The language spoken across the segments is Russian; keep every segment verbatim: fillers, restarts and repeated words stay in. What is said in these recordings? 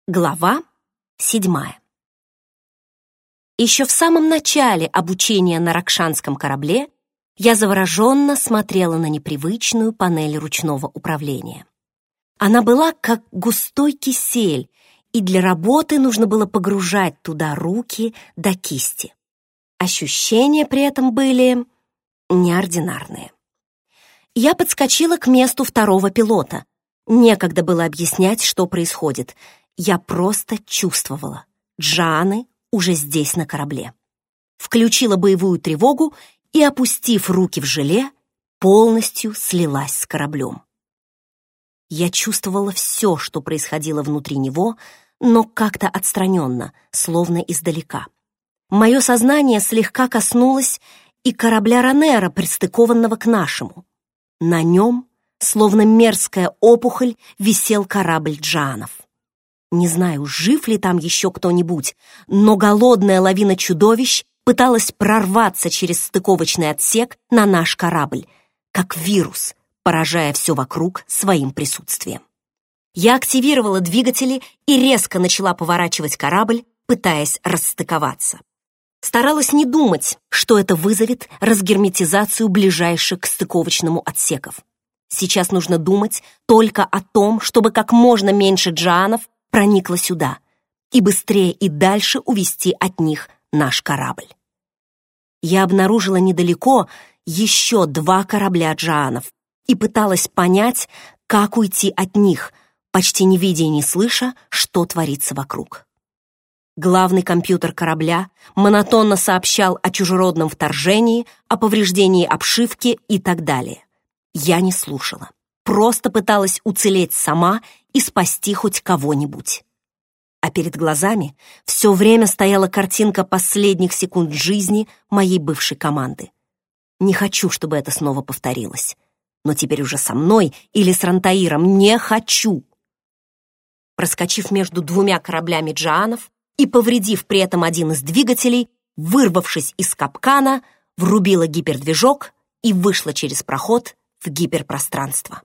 Глава седьмая. Еще в самом начале обучения на ракшанском корабле я завороженно смотрела на непривычную панель ручного управления. Она была как густой кисель, и для работы нужно было погружать туда руки до кисти. Ощущения при этом были неординарные. Я подскочила к месту второго пилота. Некогда было объяснять, что происходит. Я просто чувствовала. Джааны уже здесь, на корабле. Включила боевую тревогу и, опустив руки в желе, полностью слилась с кораблем. Я чувствовала все, что происходило внутри него, но как-то отстраненно, словно издалека. Мое сознание слегка коснулось и корабля Ранера, пристыкованного к нашему. На нем, словно мерзкая опухоль, висел корабль Джаанов. Не знаю, жив ли там еще кто-нибудь, но голодная лавина чудовищ пыталась прорваться через стыковочный отсек на наш корабль, как вирус, поражая все вокруг своим присутствием. Я активировала двигатели и резко начала поворачивать корабль, пытаясь расстыковаться. Старалась не думать, что это вызовет разгерметизацию ближайших к стыковочному отсеков. Сейчас нужно думать только о том, чтобы как можно меньше джаанов проникла сюда и быстрее и дальше увести от них наш корабль. Я обнаружила недалеко еще два корабля джаанов и пыталась понять, как уйти от них, почти не видя и не слыша, что творится вокруг. Главный компьютер корабля монотонно сообщал о чужеродном вторжении, о повреждении обшивки и так далее. Я не слушала, просто пыталась уцелеть сама и спасти хоть кого-нибудь. А перед глазами все время стояла картинка последних секунд жизни моей бывшей команды. Не хочу, чтобы это снова повторилось. Но теперь уже со мной или с Рантаиром не хочу. Проскочив между двумя кораблями джаанов и повредив при этом один из двигателей, вырвавшись из капкана, врубила гипердвижок и вышла через проход в гиперпространство.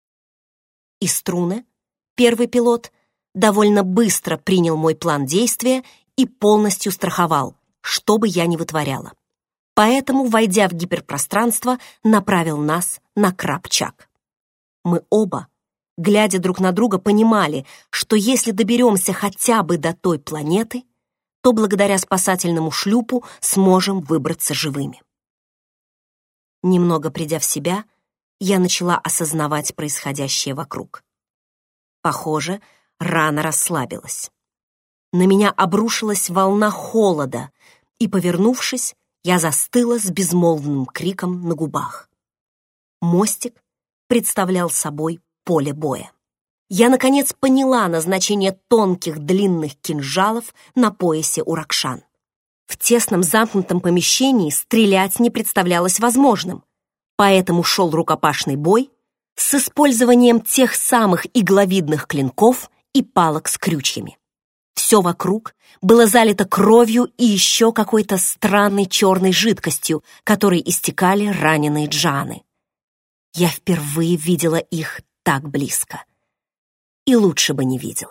И струны, первый пилот, довольно быстро принял мой план действия и полностью страховал, что бы я ни вытворяла. Поэтому, войдя в гиперпространство, направил нас на Крабчак. Мы оба, глядя друг на друга, понимали, что если доберемся хотя бы до той планеты, то благодаря спасательному шлюпу сможем выбраться живыми. Немного придя в себя, я начала осознавать происходящее вокруг. Похоже, рана расслабилась. На меня обрушилась волна холода, и, повернувшись, я застыла с безмолвным криком на губах. Мостик представлял собой поле боя. Я, наконец, поняла назначение тонких длинных кинжалов на поясе у ракшан. В тесном замкнутом помещении стрелять не представлялось возможным, поэтому шел рукопашный бой с использованием тех самых игловидных клинков и палок с крючьями. Все вокруг было залито кровью и еще какой-то странной черной жидкостью, которой истекали раненые джааны. Я впервые видела их так близко. И лучше бы не видела.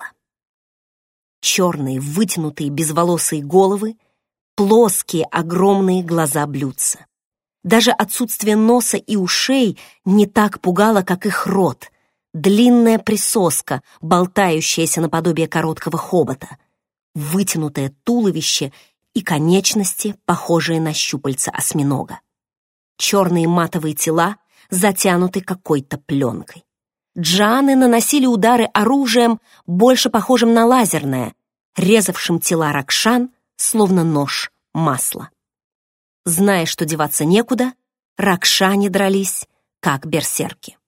Черные, вытянутые, безволосые головы, плоские, огромные глаза блюдца. Даже отсутствие носа и ушей не так пугало, как их рот, длинная присоска, болтающаяся наподобие короткого хобота, вытянутое туловище и конечности, похожие на щупальца осьминога. Черные матовые тела затянуты какой-то пленкой. Джааны наносили удары оружием, больше похожим на лазерное, резавшим тела ракшан, словно нож масла. Зная, что деваться некуда, ракшане дрались, как берсерки.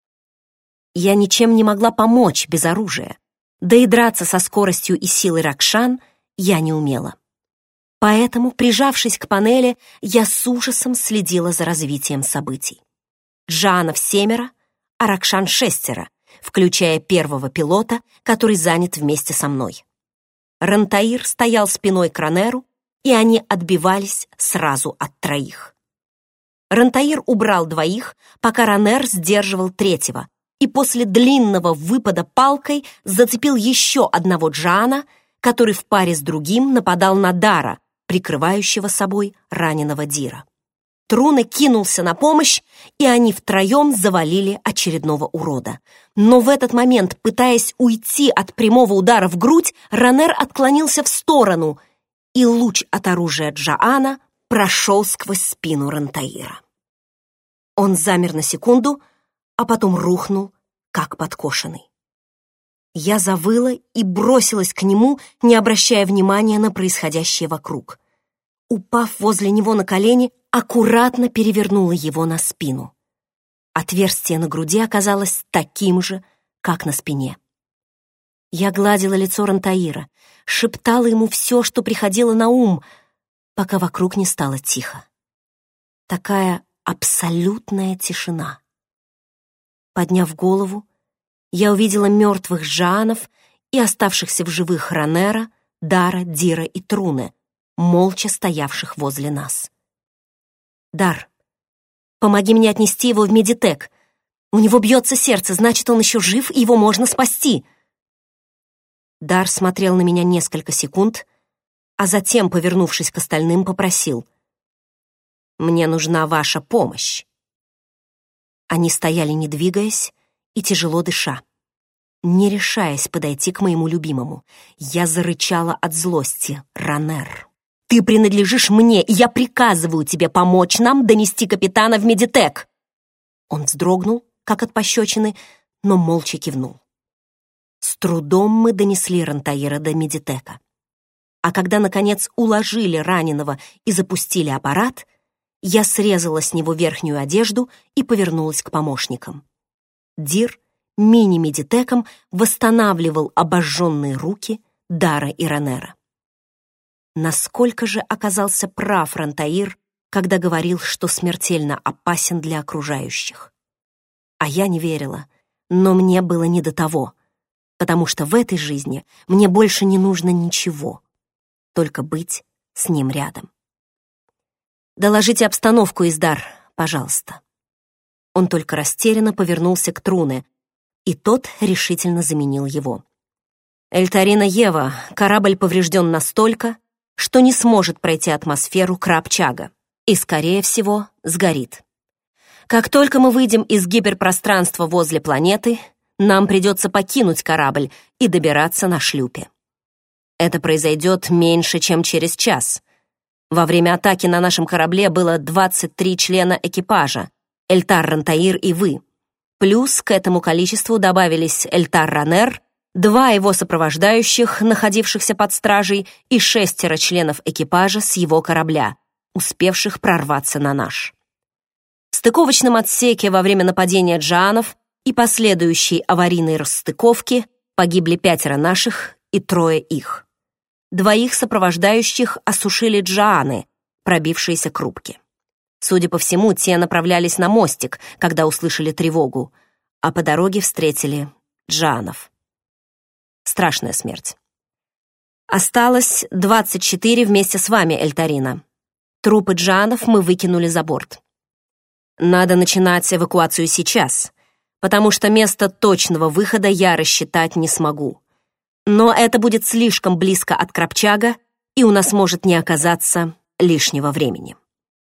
Я ничем не могла помочь без оружия, да и драться со скоростью и силой ракшан я не умела. Поэтому, прижавшись к панели, я с ужасом следила за развитием событий. Джаанов семеро, а ракшан шестеро, включая первого пилота, который занят вместе со мной. Рантаир стоял спиной к Ранеру, и они отбивались сразу от троих. Рантаир убрал двоих, пока Ранер сдерживал третьего, и после длинного выпада палкой зацепил еще одного Джоана, который в паре с другим нападал на Дара, прикрывающего собой раненого Дира. Труне кинулся на помощь, и они втроем завалили очередного урода. Но в этот момент, пытаясь уйти от прямого удара в грудь, Ранер отклонился в сторону, и луч от оружия Джоана прошел сквозь спину Рантаира. Он замер на секунду, а потом рухнул, как подкошенный. Я завыла и бросилась к нему, не обращая внимания на происходящее вокруг. Упав возле него на колени, аккуратно перевернула его на спину. Отверстие на груди оказалось таким же, как на спине. Я гладила лицо Рантаира, шептала ему все, что приходило на ум, пока вокруг не стало тихо. Такая абсолютная тишина. Подняв голову, я увидела мертвых Джоанов и оставшихся в живых Ранера, Дара, Дира и Труне, молча стоявших возле нас. «Дар, помоги мне отнести его в медитек. У него бьется сердце, значит, он еще жив, и его можно спасти». Дар смотрел на меня несколько секунд, а затем, повернувшись к остальным, попросил: «Мне нужна ваша помощь». Они стояли, не двигаясь и тяжело дыша, не решаясь подойти к моему любимому. Я зарычала от злости. «Ранер, ты принадлежишь мне, и я приказываю тебе помочь нам донести капитана в медитек!» Он вздрогнул, как от пощечины, но молча кивнул. С трудом мы донесли Рантаира до медитека. А когда, наконец, уложили раненого и запустили аппарат, я срезала с него верхнюю одежду и повернулась к помощникам. Дир мини-медитеком восстанавливал обожженные руки Дара и Ранера. Насколько же оказался прав Рантаир, когда говорил, что смертельно опасен для окружающих. А я не верила, но мне было не до того, потому что в этой жизни мне больше не нужно ничего, только быть с ним рядом. «Доложите обстановку, Издар, пожалуйста». Он только растерянно повернулся к Труне, и тот решительно заменил его. «Эльтарина Ева, корабль поврежден настолько, что не сможет пройти атмосферу Крабчага и, скорее всего, сгорит. Как только мы выйдем из гиперпространства возле планеты, нам придется покинуть корабль и добираться на шлюпе. Это произойдет меньше, чем через час. Во время атаки на нашем корабле было двадцать три члена экипажа, Эльтар Рантаир и вы. Плюс к этому количеству добавились Эльтар Ранер, два его сопровождающих, находившихся под стражей, и шестеро членов экипажа с его корабля, успевших прорваться на наш. В стыковочном отсеке во время нападения Джоанов и последующей аварийной расстыковки погибли пятеро наших и трое их. Двоих сопровождающих осушили Джоаны, пробившиеся к рубке. Судя по всему, те направлялись на мостик, когда услышали тревогу, а по дороге встретили Джоанов. Страшная смерть. Осталось двадцать четыре вместе с вами, Эльтарина. Трупы Джоанов мы выкинули за борт. Надо начинать эвакуацию сейчас, потому что место точного выхода я рассчитать не смогу. Но это будет слишком близко от Крабчага, и у нас может не оказаться лишнего времени.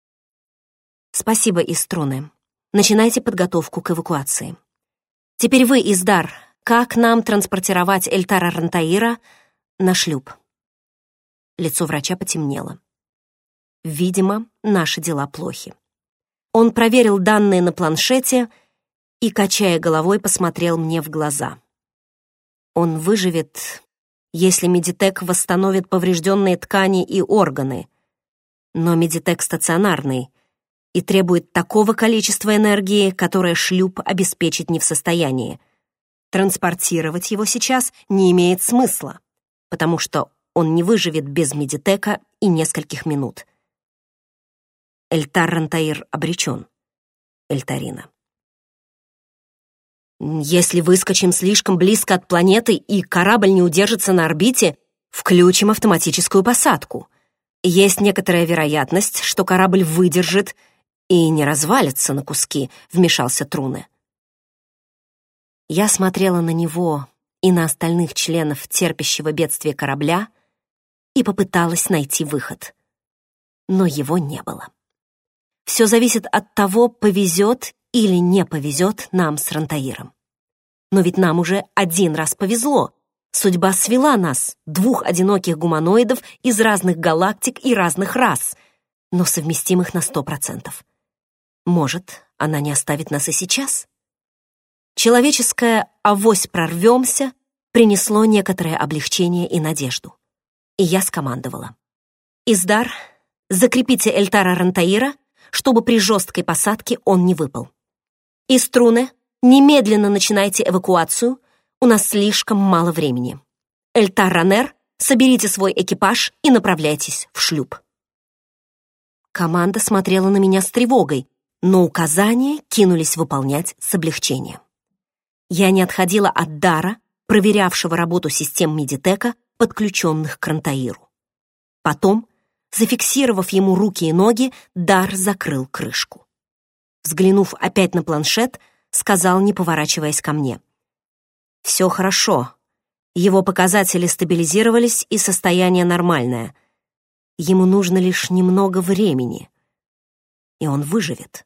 Спасибо, Иструны. Начинайте подготовку к эвакуации. Теперь вы, Издар, как нам транспортировать Эльтара Рантаира на шлюп? Лицо врача потемнело. Видимо, наши дела плохи. Он проверил данные на планшете и, качая головой, посмотрел мне в глаза. Он выживет, если медитек восстановит поврежденные ткани и органы. Но медитек стационарный и требует такого количества энергии, которое шлюп обеспечить не в состоянии. Транспортировать его сейчас не имеет смысла, потому что он не выживет без медитека и нескольких минут. Эльтар Рантаир обречен, Эльтарина. Если выскочим слишком близко от планеты и корабль не удержится на орбите, включим автоматическую посадку. Есть некоторая вероятность, что корабль выдержит и не развалится на куски, вмешался Труне. Я смотрела на него и на остальных членов терпящего бедствия корабля и попыталась найти выход. Но его не было. Все зависит от того, повезет или не повезет нам с Рантаиром. Но ведь нам уже один раз повезло. Судьба свела нас, двух одиноких гуманоидов из разных галактик и разных рас, но совместимых на сто процентов. Может, она не оставит нас и сейчас? Человеческое «авось прорвемся» принесло некоторое облегчение и надежду. И я скомандовала. «Издар, закрепите Эльтара Рантаира, чтобы при жесткой посадке он не выпал. И струны, немедленно начинайте эвакуацию, у нас слишком мало времени. Эльтар Ранер, соберите свой экипаж и направляйтесь в шлюп». Команда смотрела на меня с тревогой, но указания кинулись выполнять с облегчением. Я не отходила от Дара, проверявшего работу систем Медитека, подключенных к Рантаиру. Потом, зафиксировав ему руки и ноги, Дар закрыл крышку. Взглянув опять на планшет, сказал, не поворачиваясь ко мне: «Все хорошо. Его показатели стабилизировались, и состояние нормальное. Ему нужно лишь немного времени, и он выживет.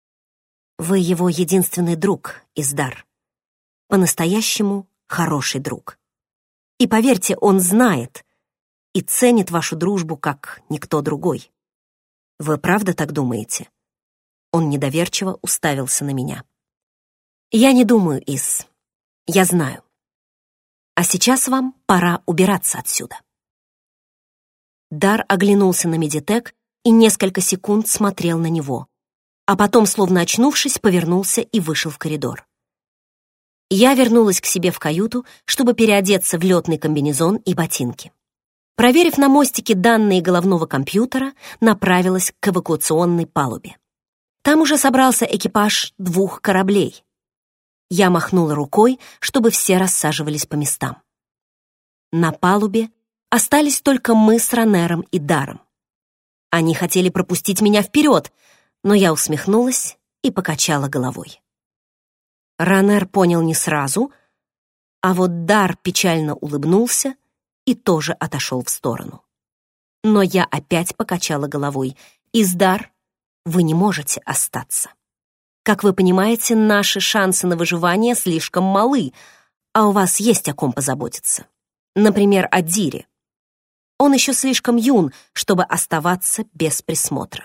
Вы его единственный друг, Издар. По-настоящему хороший друг. И поверьте, он знает и ценит вашу дружбу, как никто другой. Вы правда так думаете?» Он недоверчиво уставился на меня. «Я не думаю, Ис. Я знаю. А сейчас вам пора убираться отсюда». Дар оглянулся на Медитек и несколько секунд смотрел на него, а потом, словно очнувшись, повернулся и вышел в коридор. Я вернулась к себе в каюту, чтобы переодеться в летный комбинезон и ботинки. Проверив на мостике данные головного компьютера, направилась к эвакуационной палубе. Там уже собрался экипаж двух кораблей. Я махнула рукой, чтобы все рассаживались по местам. На палубе остались только мы с Ранером и Даром. Они хотели пропустить меня вперед, но я усмехнулась и покачала головой. Ранер понял не сразу, а вот Дар печально улыбнулся и тоже отошел в сторону. Но я опять покачала головой. «Издар, вы не можете остаться. Как вы понимаете, наши шансы на выживание слишком малы, а у вас есть о ком позаботиться. Например, о Дире. Он еще слишком юн, чтобы оставаться без присмотра».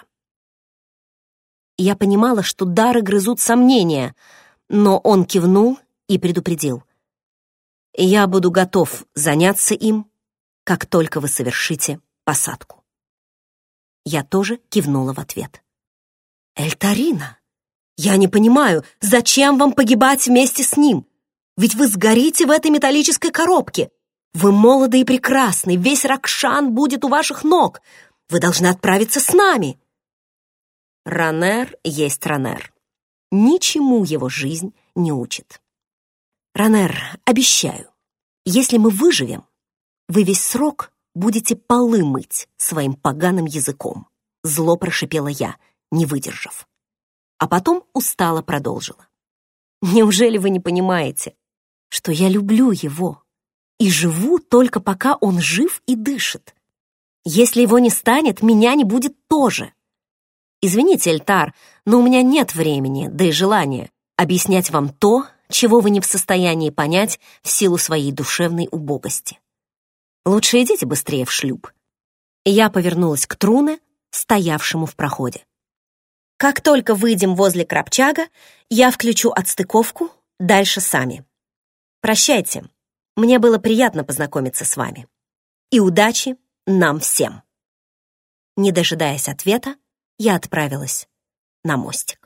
Я понимала, что Дары грызут сомнения, но он кивнул и предупредил: «Я буду готов заняться им, как только вы совершите посадку». Я тоже кивнула в ответ. «Эльтарина, я не понимаю, зачем вам погибать вместе с ним? Ведь вы сгорите в этой металлической коробке. Вы молоды и прекрасны, весь Ракшан будет у ваших ног. Вы должны отправиться с нами». Ранер есть Ранер. Ничему его жизнь не учит. «Ранер, обещаю, если мы выживем, вы весь срок будете полы мыть своим поганым языком», зло прошипела я, не выдержав. А потом устало продолжила. «Неужели вы не понимаете, что я люблю его и живу только пока он жив и дышит? Если его не станет, меня не будет тоже. Извините, Эльтар, но у меня нет времени, да и желания объяснять вам то, чего вы не в состоянии понять в силу своей душевной убогости. Лучше идите быстрее в шлюп». И я повернулась к Труне, стоявшему в проходе. «Как только выйдем возле Крабчага, я включу отстыковку, дальше сами. Прощайте, мне было приятно познакомиться с вами. И удачи нам всем». Не дожидаясь ответа, я отправилась на мостик.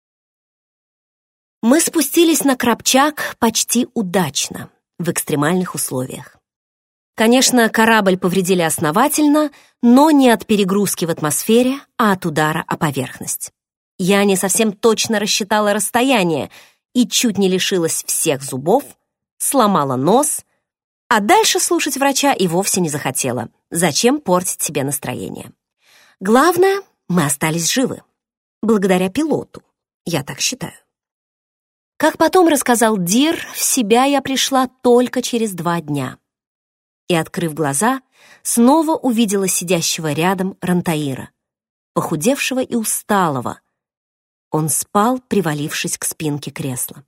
Мы спустились на Крабчаг почти удачно, в экстремальных условиях. Конечно, корабль повредили основательно, но не от перегрузки в атмосфере, а от удара о поверхность. Я не совсем точно рассчитала расстояние и чуть не лишилась всех зубов, сломала нос, а дальше слушать врача и вовсе не захотела. Зачем портить себе настроение? Главное, мы остались живы. Благодаря пилоту, я так считаю. Как потом рассказал Дир, в себя я пришла только через два дня. И, открыв глаза, снова увидела сидящего рядом Рантаира, похудевшего и усталого. Он спал, привалившись к спинке кресла.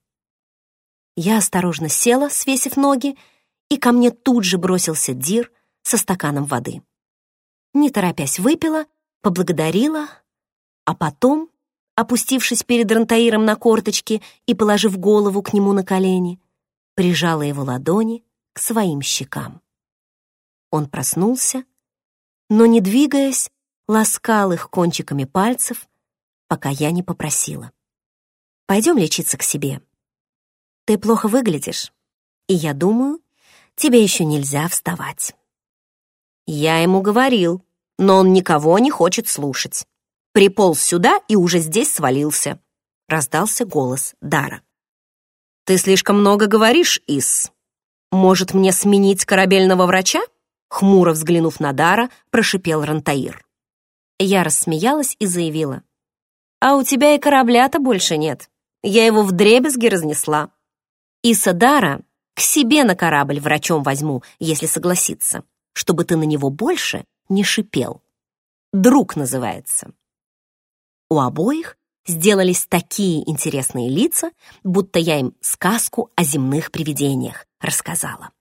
Я осторожно села, свесив ноги, и ко мне тут же бросился Дир со стаканом воды. Не торопясь выпила, поблагодарила, а потом, опустившись перед Рантаиром на корточки и положив голову к нему на колени, прижала его ладони к своим щекам. Он проснулся, но, не двигаясь, ласкал их кончиками пальцев, пока я не попросила: «Пойдем лечиться к себе. Ты плохо выглядишь, и я думаю, тебе еще нельзя вставать». Я ему говорил, но он никого не хочет слушать. Приполз сюда и уже здесь свалился. Раздался голос Дара. «Ты слишком много говоришь, Ис. Может, мне сменить корабельного врача?» Хмуро взглянув на Дара, прошипел Рантаир. Я рассмеялась и заявила: «А у тебя и корабля-то больше нет. Я его вдребезги разнесла. Иса Дара к себе на корабль врачом возьму, если согласится, чтобы ты на него больше не шипел. Друг называется». У обоих сделались такие интересные лица, будто я им сказку о земных привидениях рассказала.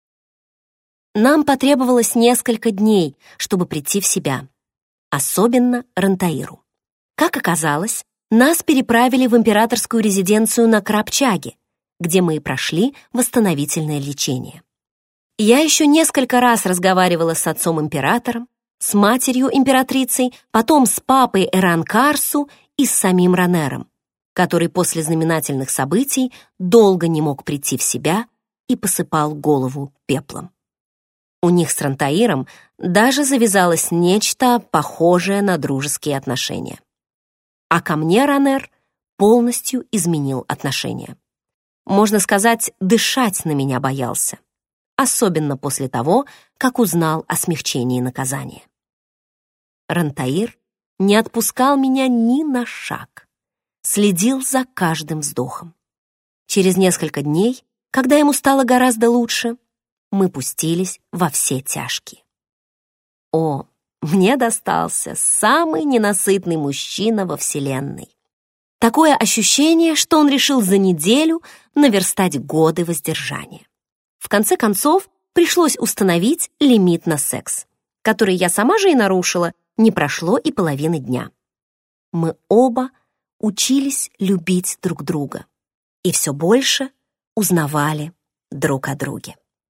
Нам потребовалось несколько дней, чтобы прийти в себя, особенно Рантаиру. Как оказалось, нас переправили в императорскую резиденцию на Крабчаге, где мы и прошли восстановительное лечение. Я еще несколько раз разговаривала с отцом-императором, с матерью-императрицей, потом с папой Эранкарсу и с самим Ранером, который после знаменательных событий долго не мог прийти в себя и посыпал голову пеплом. У них с Рантаиром даже завязалось нечто похожее на дружеские отношения. А ко мне Ранер полностью изменил отношения. Можно сказать, дышать на меня боялся, особенно после того, как узнал о смягчении наказания. Рантаир не отпускал меня ни на шаг, следил за каждым вздохом. Через несколько дней, когда ему стало гораздо лучше, мы пустились во все тяжкие. О, мне достался самый ненасытный мужчина во Вселенной. Такое ощущение, что он решил за неделю наверстать годы воздержания. В конце концов, пришлось установить лимит на секс, который я сама же и нарушила, не прошло и половины дня. Мы оба учились любить друг друга и все больше узнавали друг о друге.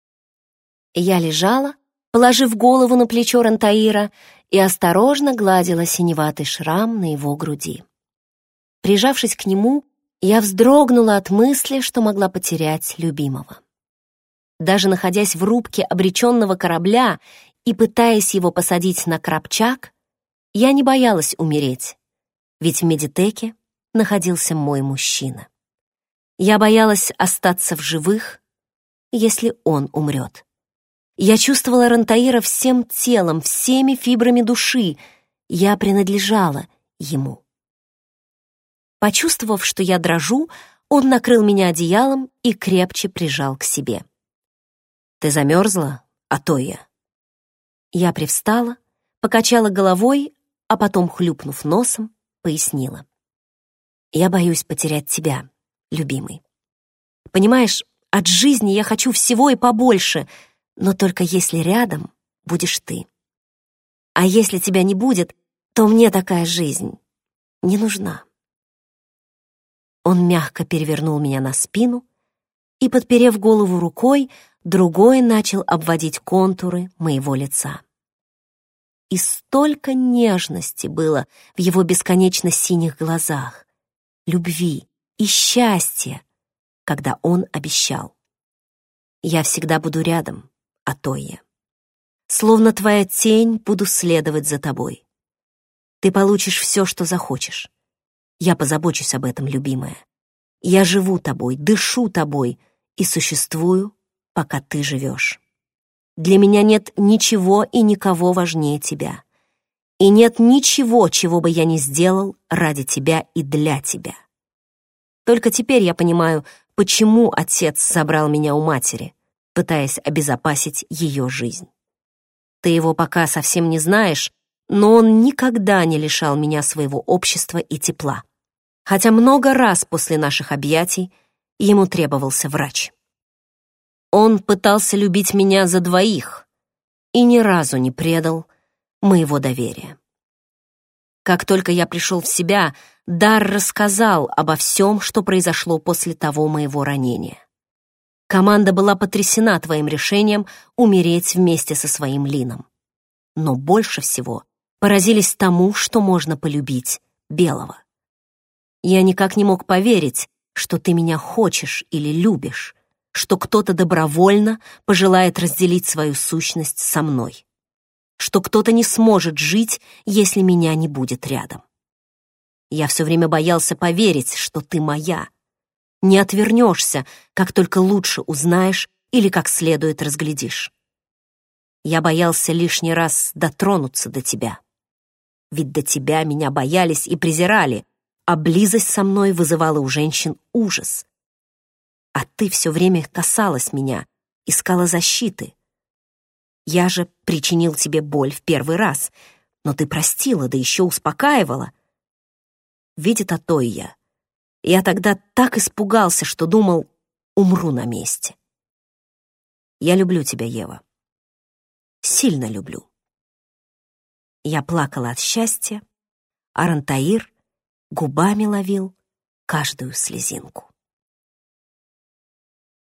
Я лежала, положив голову на плечо Рантаира, и осторожно гладила синеватый шрам на его груди. Прижавшись к нему, я вздрогнула от мысли, что могла потерять любимого. Даже находясь в рубке обреченного корабля и пытаясь его посадить на Крабчаг, я не боялась умереть, ведь в медитеке находился мой мужчина. Я боялась остаться в живых, если он умрет. Я чувствовала Рантаира всем телом, всеми фибрами души. Я принадлежала ему. Почувствовав, что я дрожу, он накрыл меня одеялом и крепче прижал к себе. «Ты замерзла, Атоя?» Я привстала, покачала головой, а потом, хлюпнув носом, пояснила: «Я боюсь потерять тебя, любимый. Понимаешь, от жизни я хочу всего и побольше, но только если рядом будешь ты. А если тебя не будет, то мне такая жизнь не нужна». Он мягко перевернул меня на спину и, подперев голову рукой, другой начал обводить контуры моего лица. И столько нежности было в его бесконечно синих глазах, любви и счастья, когда он обещал: «Я всегда буду рядом, Атоя. Словно твоя тень буду следовать за тобой. Ты получишь все, что захочешь. Я позабочусь об этом, любимая. Я живу тобой, дышу тобой и существую, пока ты живешь. Для меня нет ничего и никого важнее тебя. И нет ничего, чего бы я не сделал ради тебя и для тебя. Только теперь я понимаю, почему отец забрал меня у матери, пытаясь обезопасить ее жизнь. Ты его пока совсем не знаешь, но он никогда не лишал меня своего общества и тепла. Хотя много раз после наших объятий ему требовался врач. Он пытался любить меня за двоих и ни разу не предал моего доверия. Как только я пришел в себя, Дар рассказал обо всем, что произошло после того моего ранения. Команда была потрясена твоим решением умереть вместе со своим Лином. Но больше всего поразились тому, что можно полюбить Белого. Я никак не мог поверить, что ты меня хочешь или любишь, что кто-то добровольно пожелает разделить свою сущность со мной, что кто-то не сможет жить, если меня не будет рядом. Я все время боялся поверить, что ты моя. Не отвернешься, как только лучше узнаешь или как следует разглядишь. Я боялся лишний раз дотронуться до тебя. Ведь до тебя меня боялись и презирали, а близость со мной вызывала у женщин ужас. А ты все время касалась меня, искала защиты. Я же причинил тебе боль в первый раз, но ты простила, да еще успокаивала. Видит Атойя, я тогда так испугался, что думал, умру на месте. Я люблю тебя, Ева. Сильно люблю. Я плакала от счастья, а Рантаир губами ловил каждую слезинку.